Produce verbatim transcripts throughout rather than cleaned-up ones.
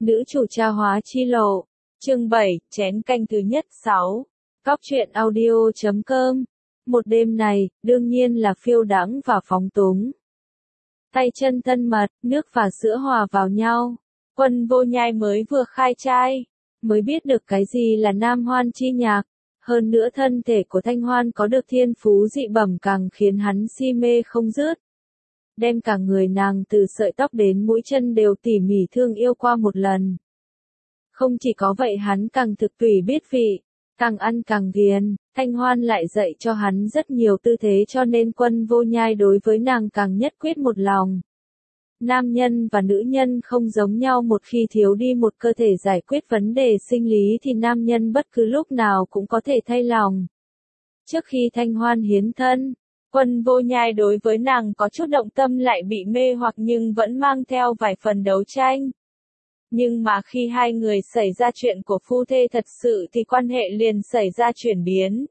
Nữ chủ tra hóa chi lộ. Chương bảy, chén canh thứ nhất sáu. Cóc truyện audio chấm com. Một đêm này, đương nhiên là phiêu đãng và phóng túng. Tay chân thân mật, nước và sữa hòa vào nhau. Quân Vô Nhai mới vừa khai trai, mới biết được cái gì là nam hoan chi nhạc. Hơn nữa thân thể của Thanh Hoan có được thiên phú dị bẩm càng khiến hắn si mê không dứt. Đem cả người nàng từ sợi tóc đến mũi chân đều tỉ mỉ thương yêu qua một lần. Không chỉ có vậy hắn càng thực tùy biết vị, càng ăn càng ghiền. Thanh Hoan lại dạy cho hắn rất nhiều tư thế cho nên Quân Vô Nhai đối với nàng càng nhất quyết một lòng. Nam nhân và nữ nhân không giống nhau, một khi thiếu đi một cơ thể giải quyết vấn đề sinh lý thì nam nhân bất cứ lúc nào cũng có thể thay lòng. Trước khi Thanh Hoan hiến thân, Quân Vô Nhai đối với nàng có chút động tâm lại bị mê hoặc nhưng vẫn mang theo vài phần đấu tranh. Nhưng mà khi hai người xảy ra chuyện của phu thê thật sự thì quan hệ liền xảy ra chuyển biến.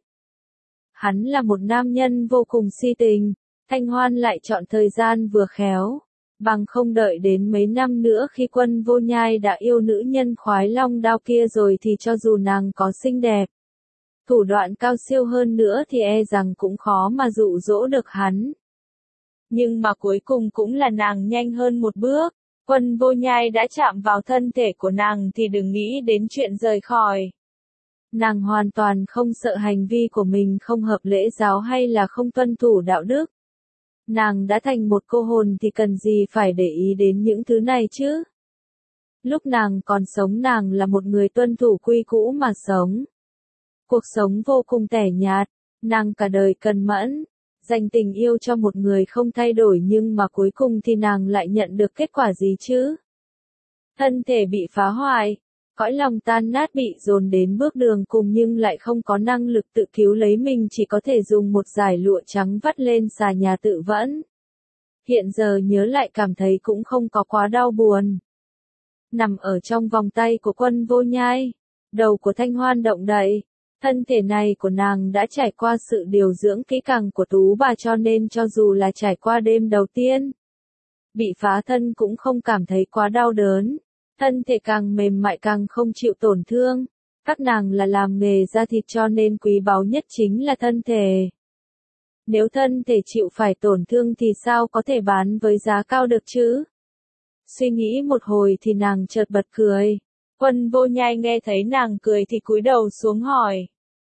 Hắn là một nam nhân vô cùng si tình, Thanh Hoan lại chọn thời gian vừa khéo. Bằng không đợi đến mấy năm nữa khi Quân Vô Nhai đã yêu nữ nhân khoái long đao kia rồi thì cho dù nàng có xinh đẹp, thủ đoạn cao siêu hơn nữa thì e rằng cũng khó mà dụ dỗ được hắn. Nhưng mà cuối cùng cũng là nàng nhanh hơn một bước. Quân Vô Nhai đã chạm vào thân thể của nàng thì đừng nghĩ đến chuyện rời khỏi. Nàng hoàn toàn không sợ hành vi của mình không hợp lễ giáo hay là không tuân thủ đạo đức. Nàng đã thành một cô hồn thì cần gì phải để ý đến những thứ này chứ? Lúc nàng còn sống nàng là một người tuân thủ quy cũ mà sống. Cuộc sống vô cùng tẻ nhạt, nàng cả đời cần mẫn, dành tình yêu cho một người không thay đổi nhưng mà cuối cùng thì nàng lại nhận được kết quả gì chứ? Thân thể bị phá hoại, cõi lòng tan nát bị dồn đến bước đường cùng nhưng lại không có năng lực tự cứu lấy mình, chỉ có thể dùng một dải lụa trắng vắt lên xà nhà tự vẫn. Hiện giờ nhớ lại cảm thấy cũng không có quá đau buồn. Nằm ở trong vòng tay của Quân Vô Nhai, đầu của Thanh Hoan động đậy. Thân thể này của nàng đã trải qua sự điều dưỡng kỹ càng của tú bà cho nên cho dù là trải qua đêm đầu tiên, bị phá thân cũng không cảm thấy quá đau đớn. Thân thể càng mềm mại càng không chịu tổn thương. Các nàng là làm nghề da thịt cho nên quý báu nhất chính là thân thể. Nếu thân thể chịu phải tổn thương thì sao có thể bán với giá cao được chứ? Suy nghĩ một hồi thì nàng chợt bật cười. Quân Vô Nhai nghe thấy nàng cười thì cúi đầu xuống hỏi.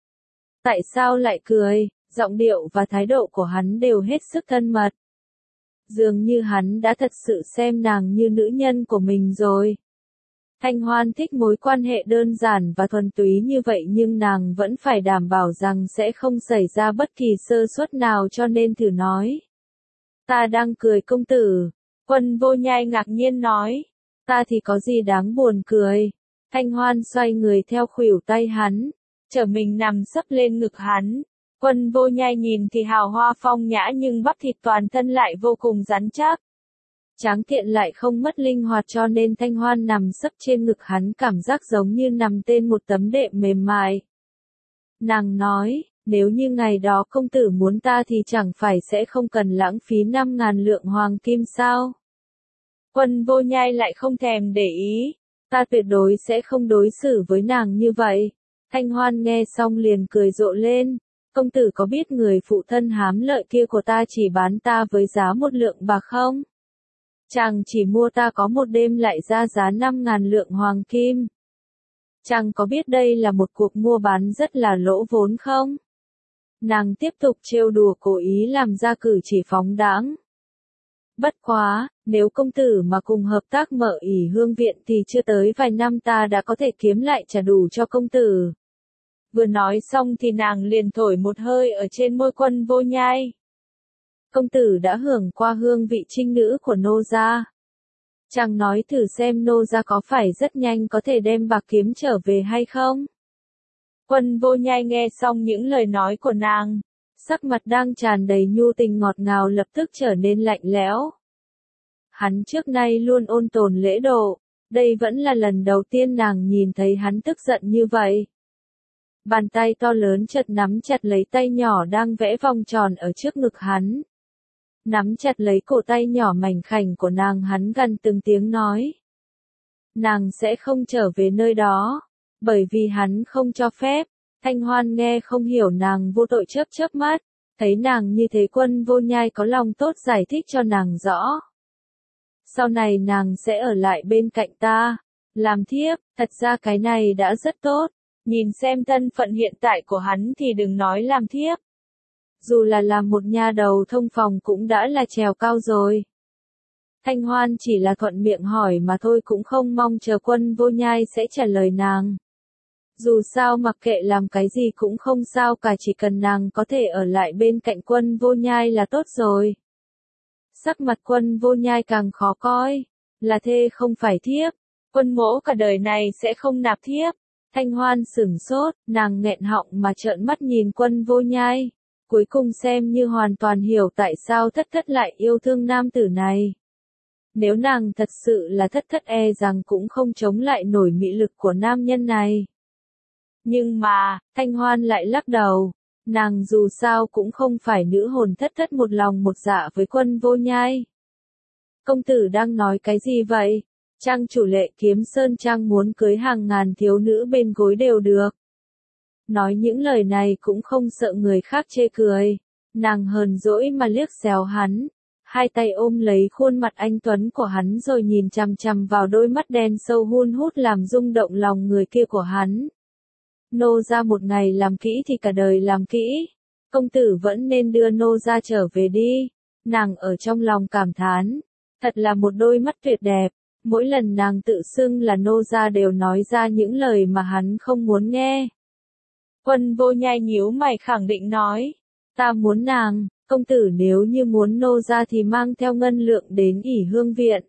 Tại sao lại cười? Giọng điệu và thái độ của hắn đều hết sức thân mật. Dường như hắn đã thật sự xem nàng như nữ nhân của mình rồi. Thanh Hoan thích mối quan hệ đơn giản và thuần túy như vậy nhưng nàng vẫn phải đảm bảo rằng sẽ không xảy ra bất kỳ sơ suất nào cho nên thử nói. Ta đang cười công tử. Quân Vô Nhai ngạc nhiên nói. Ta thì có gì đáng buồn cười. Thanh Hoan xoay người theo khuỷu tay hắn, trở mình nằm sấp lên ngực hắn. Quân Vô Nhai nhìn thì hào hoa phong nhã nhưng bắp thịt toàn thân lại vô cùng rắn chắc. Tráng kiện lại không mất linh hoạt cho nên Thanh Hoan nằm sấp trên ngực hắn cảm giác giống như nằm trên một tấm đệm mềm mại. Nàng nói, nếu như ngày đó công tử muốn ta thì chẳng phải sẽ không cần lãng phí năm ngàn lượng hoàng kim sao? Quân Vô Nhai lại không thèm để ý. Ta tuyệt đối sẽ không đối xử với nàng như vậy. Thanh Hoan nghe xong liền cười rộ lên. Công tử có biết người phụ thân hám lợi kia của ta chỉ bán ta với giá một lượng bạc không? Chàng chỉ mua ta có một đêm lại ra giá năm ngàn lượng hoàng kim. Chàng có biết đây là một cuộc mua bán rất là lỗ vốn không? Nàng tiếp tục trêu đùa cố ý làm ra cử chỉ phóng đãng. Bất quá, nếu công tử mà cùng hợp tác mở ỷ hương viện thì chưa tới vài năm ta đã có thể kiếm lại trả đủ cho công tử. Vừa nói xong thì nàng liền thổi một hơi ở trên môi Quân Vô Nhai. Công tử đã hưởng qua hương vị trinh nữ của nô gia. Chàng nói thử xem nô gia có phải rất nhanh có thể đem bạc kiếm trở về hay không? Quân Vô Nhai nghe xong những lời nói của nàng, sắc mặt đang tràn đầy nhu tình ngọt ngào lập tức trở nên lạnh lẽo. Hắn trước nay luôn ôn tồn lễ độ, đây vẫn là lần đầu tiên nàng nhìn thấy hắn tức giận như vậy. Bàn tay to lớn chợt nắm chặt lấy tay nhỏ đang vẽ vòng tròn ở trước ngực hắn. Nắm chặt lấy cổ tay nhỏ mảnh khảnh của nàng hắn gần từng tiếng nói. nàng sẽ không trở về nơi đó, bởi vì hắn không cho phép. Thanh Hoan nghe không hiểu nàng vô tội chớp chớp mắt, thấy nàng như thế Quân Vô Nhai có lòng tốt giải thích cho nàng rõ. Sau này nàng sẽ ở lại bên cạnh ta, làm thiếp, thật ra cái này đã rất tốt, nhìn xem thân phận hiện tại của hắn thì đừng nói làm thiếp. Dù là làm một nha đầu thông phòng cũng đã là trèo cao rồi. Thanh Hoan chỉ là thuận miệng hỏi mà thôi, cũng không mong chờ Quân Vô Nhai sẽ trả lời nàng. Dù sao mặc kệ làm cái gì cũng không sao cả, chỉ cần nàng có thể ở lại bên cạnh Quân Vô Nhai là tốt rồi. Sắc mặt Quân Vô Nhai càng khó coi, là thê không phải thiếp, Quân mỗ cả đời này sẽ không nạp thiếp. Thanh Hoan sửng sốt, nàng nghẹn họng mà trợn mắt nhìn Quân Vô Nhai, cuối cùng xem như hoàn toàn hiểu tại sao Thất Thất lại yêu thương nam tử này. Nếu nàng thật sự là Thất Thất e rằng cũng không chống lại nổi mị lực của nam nhân này. Nhưng mà, Thanh Hoan lại lắc đầu, nàng dù sao cũng không phải nữ hồn Thất Thất một lòng một dạ với Quân Vô Nhai. Công tử đang nói cái gì vậy? Trang chủ Lệ Kiếm Sơn Trang muốn cưới hàng ngàn thiếu nữ bên gối đều được. Nói những lời này cũng không sợ người khác chê cười, nàng hờn dỗi mà liếc xéo hắn, hai tay ôm lấy khuôn mặt anh tuấn của hắn rồi nhìn chằm chằm vào đôi mắt đen sâu hun hút làm rung động lòng người kia của hắn. Nô gia một ngày làm kỹ thì cả đời làm kỹ, công tử vẫn nên đưa nô gia trở về đi. Nàng ở trong lòng cảm thán, thật là một đôi mắt tuyệt đẹp. Mỗi lần nàng tự xưng là nô gia đều nói ra những lời mà hắn không muốn nghe. Quân Vô Nhai nhíu mày khẳng định nói, ta muốn nàng, công tử nếu như muốn nô gia thì mang theo ngân lượng đến ỷ hương viện.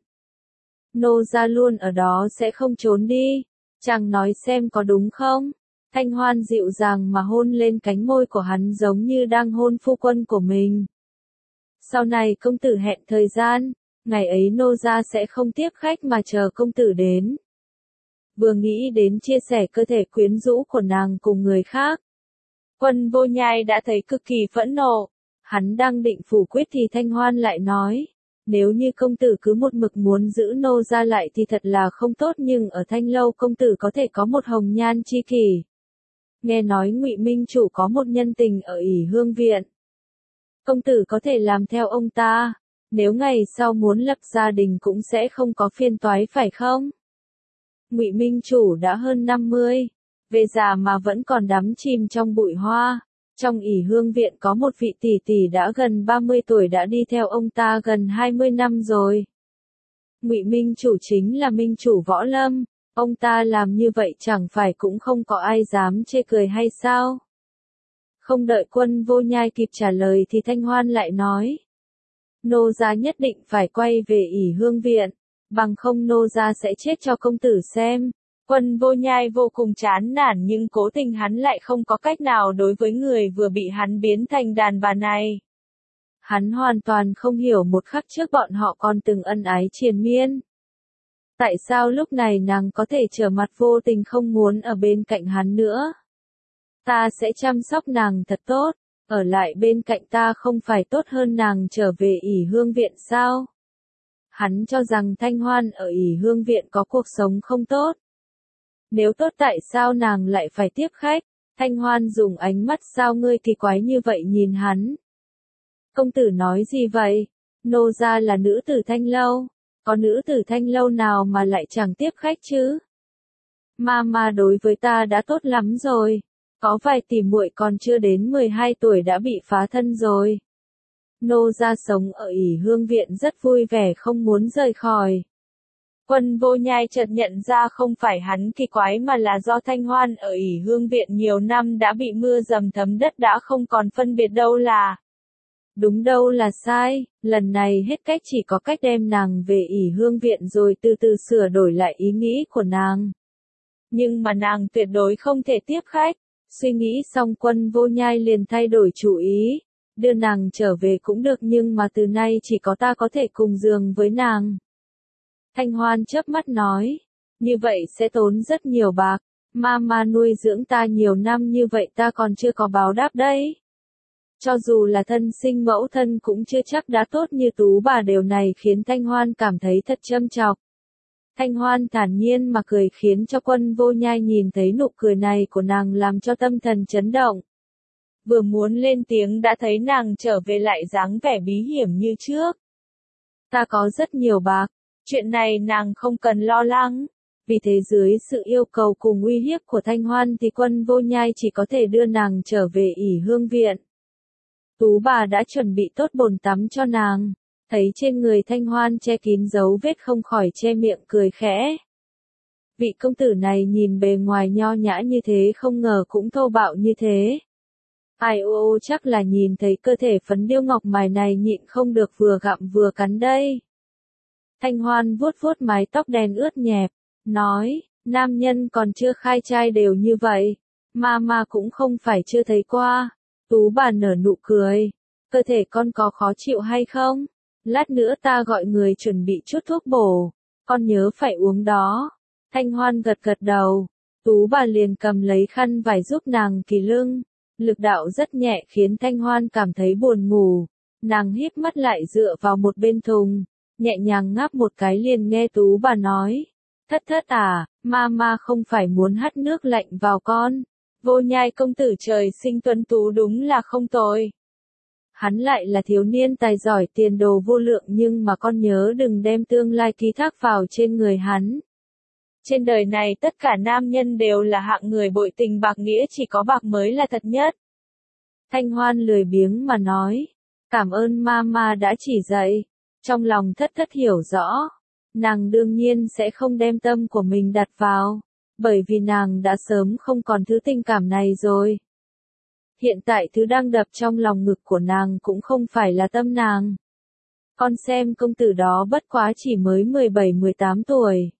Nô gia luôn ở đó sẽ không trốn đi, chàng nói xem có đúng không? Thanh Hoan dịu dàng mà hôn lên cánh môi của hắn giống như đang hôn phu quân của mình. Sau này công tử hẹn thời gian, ngày ấy nô gia sẽ không tiếp khách mà chờ công tử đến. Vừa nghĩ đến chia sẻ cơ thể quyến rũ của nàng cùng người khác, Quân Vô Nhai đã thấy cực kỳ phẫn nộ. Hắn đang định phủ quyết thì Thanh Hoan lại nói, nếu như công tử cứ một mực muốn giữ nô gia lại thì thật là không tốt, nhưng ở Thanh lâu công tử có thể có một hồng nhan chi kỷ. Nghe nói Ngụy Minh chủ có một nhân tình ở ỷ hương viện. Công tử có thể làm theo ông ta, nếu ngày sau muốn lập gia đình cũng sẽ không có phiền toái phải không? Ngụy Minh chủ đã hơn năm mươi, về già mà vẫn còn đắm chìm trong bụi hoa. Trong ỷ hương viện có một vị tỷ tỷ đã gần ba mươi tuổi đã đi theo ông ta gần hai mươi năm rồi. Ngụy Minh chủ chính là Minh chủ võ lâm, ông ta làm như vậy chẳng phải cũng không có ai dám chê cười hay sao? Không đợi Quân Vô Nhai kịp trả lời thì Thanh Hoan lại nói, nô gia nhất định phải quay về ỷ hương viện, bằng không nô gia sẽ chết cho công tử xem. Quân Vô Nhai vô cùng chán nản nhưng cố tình hắn lại không có cách nào đối với người vừa bị hắn biến thành đàn bà này. Hắn hoàn toàn không hiểu một khắc trước bọn họ còn từng ân ái triền miên. Tại sao lúc này nàng có thể trở mặt vô tình không muốn ở bên cạnh hắn nữa? Ta sẽ chăm sóc nàng thật tốt, ở lại bên cạnh ta không phải tốt hơn nàng trở về ỷ hương viện sao? Hắn cho rằng Thanh Hoan ở ỷ hương viện có cuộc sống không tốt. Nếu tốt tại sao nàng lại phải tiếp khách? Thanh Hoan dùng ánh mắt sao ngươi kỳ quái như vậy nhìn hắn. Công tử nói gì vậy? Nô gia là nữ tử Thanh lâu, có nữ tử Thanh lâu nào mà lại chẳng tiếp khách chứ? Mama đối với ta đã tốt lắm rồi, có vài tỷ muội còn chưa đến mười hai tuổi đã bị phá thân rồi. Nô gia sống ở ỷ hương viện rất vui vẻ không muốn rời khỏi. Quân Vô Nhai chợt nhận ra không phải hắn kỳ quái mà là do Thanh Hoan ở ỷ hương viện nhiều năm đã bị mưa dầm thấm đất đã không còn phân biệt đâu là đúng đâu là sai, lần này hết cách chỉ có cách đem nàng về ỷ hương viện rồi từ từ sửa đổi lại ý nghĩ của nàng. Nhưng mà nàng tuyệt đối không thể tiếp khách, suy nghĩ xong Quân Vô Nhai liền thay đổi chủ ý, đưa nàng trở về cũng được nhưng mà từ nay chỉ có ta có thể cùng giường với nàng. Thanh Hoan chớp mắt nói, như vậy sẽ tốn rất nhiều bạc, mama nuôi dưỡng ta nhiều năm như vậy ta còn chưa có báo đáp đấy. Cho dù là thân sinh mẫu thân cũng chưa chắc đã tốt như tú bà, điều này khiến Thanh Hoan cảm thấy thật châm chọc. Thanh Hoan thản nhiên mà cười khiến cho Quân Vô Nhai nhìn thấy nụ cười này của nàng làm cho tâm thần chấn động. Vừa muốn lên tiếng đã thấy nàng trở về lại dáng vẻ bí hiểm như trước. Ta có rất nhiều bạc, chuyện này nàng không cần lo lắng. Vì thế dưới sự yêu cầu cùng uy hiếp của Thanh Hoan thì Quân Vô Nhai chỉ có thể đưa nàng trở về ỷ hương viện. Tú bà đã chuẩn bị tốt bồn tắm cho nàng, thấy trên người Thanh Hoan che kín dấu vết không khỏi che miệng cười khẽ. Vị công tử này nhìn bề ngoài nho nhã như thế không ngờ cũng thô bạo như thế. Ai ô ô chắc là nhìn thấy cơ thể phấn điêu ngọc mài này nhịn không được vừa gặm vừa cắn đây. Thanh Hoan vuốt vuốt mái tóc đen ướt nhẹp, nói, nam nhân còn chưa khai trai đều như vậy, mà mà cũng không phải chưa thấy qua. Tú bà nở nụ cười, cơ thể con có khó chịu hay không? Lát nữa ta gọi người chuẩn bị chút thuốc bổ, con nhớ phải uống đó. Thanh Hoan gật gật đầu, Tú bà liền cầm lấy khăn vải giúp nàng kỳ lưng. Lực đạo rất nhẹ khiến Thanh Hoan cảm thấy buồn ngủ. Nàng híp mắt lại dựa vào một bên thùng, nhẹ nhàng ngáp một cái liền nghe Tú bà nói. Thất thất à, mama không phải muốn hắt nước lạnh vào con. Vô Nhai công tử trời sinh tuấn tú đúng là không tồi. Hắn lại là thiếu niên tài giỏi tiền đồ vô lượng nhưng mà con nhớ đừng đem tương lai ký thác vào trên người hắn. Trên đời này tất cả nam nhân đều là hạng người bội tình bạc nghĩa, chỉ có bạc mới là thật nhất. Thanh Hoan lười biếng mà nói, cảm ơn mama đã chỉ dạy. Trong lòng thất thất hiểu rõ, nàng đương nhiên sẽ không đem tâm của mình đặt vào, bởi vì nàng đã sớm không còn thứ tình cảm này rồi. Hiện tại thứ đang đập trong lòng ngực của nàng cũng không phải là tâm nàng. Con xem công tử đó bất quá chỉ mới mười bảy mười tám tuổi.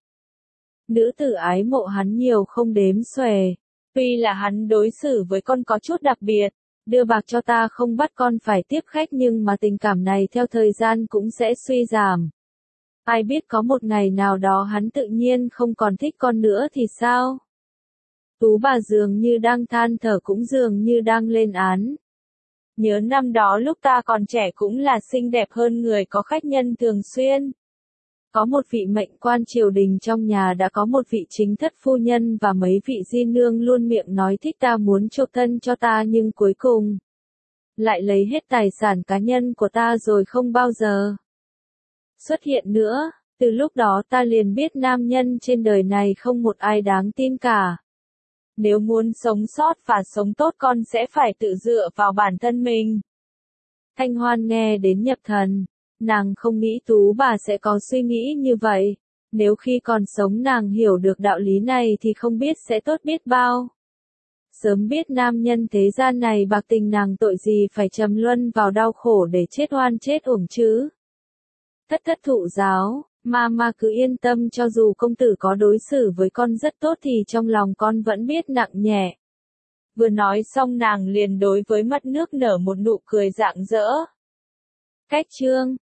Nữ tử ái mộ hắn nhiều không đếm xuể. Tuy là hắn đối xử với con có chút đặc biệt, đưa bạc cho ta không bắt con phải tiếp khách nhưng mà tình cảm này theo thời gian cũng sẽ suy giảm. Ai biết có một ngày nào đó hắn tự nhiên không còn thích con nữa thì sao? Tú bà dường như đang than thở cũng dường như đang lên án. Nhớ năm đó lúc ta còn trẻ cũng là xinh đẹp hơn người có khách nhân thường xuyên. Có một vị mệnh quan triều đình trong nhà đã có một vị chính thất phu nhân và mấy vị di nương luôn miệng nói thích ta muốn chuộc thân cho ta nhưng cuối cùng lại lấy hết tài sản cá nhân của ta rồi không bao giờ xuất hiện nữa. Từ lúc đó ta liền biết nam nhân trên đời này không một ai đáng tin cả. Nếu muốn sống sót và sống tốt con sẽ phải tự dựa vào bản thân mình. Thanh Hoan nghe đến nhập thần. Nàng không nghĩ Tú bà sẽ có suy nghĩ như vậy. Nếu khi còn sống nàng hiểu được đạo lý này thì không biết sẽ tốt biết bao. Sớm biết nam nhân thế gian này bạc tình nàng tội gì phải trầm luân vào đau khổ để chết oan chết uổng chứ. Thất thất thụ giáo, mama cứ yên tâm cho dù công tử có đối xử với con rất tốt thì trong lòng con vẫn biết nặng nhẹ. Vừa nói xong nàng liền đối với mặt nước nở một nụ cười rạng rỡ. Cách chương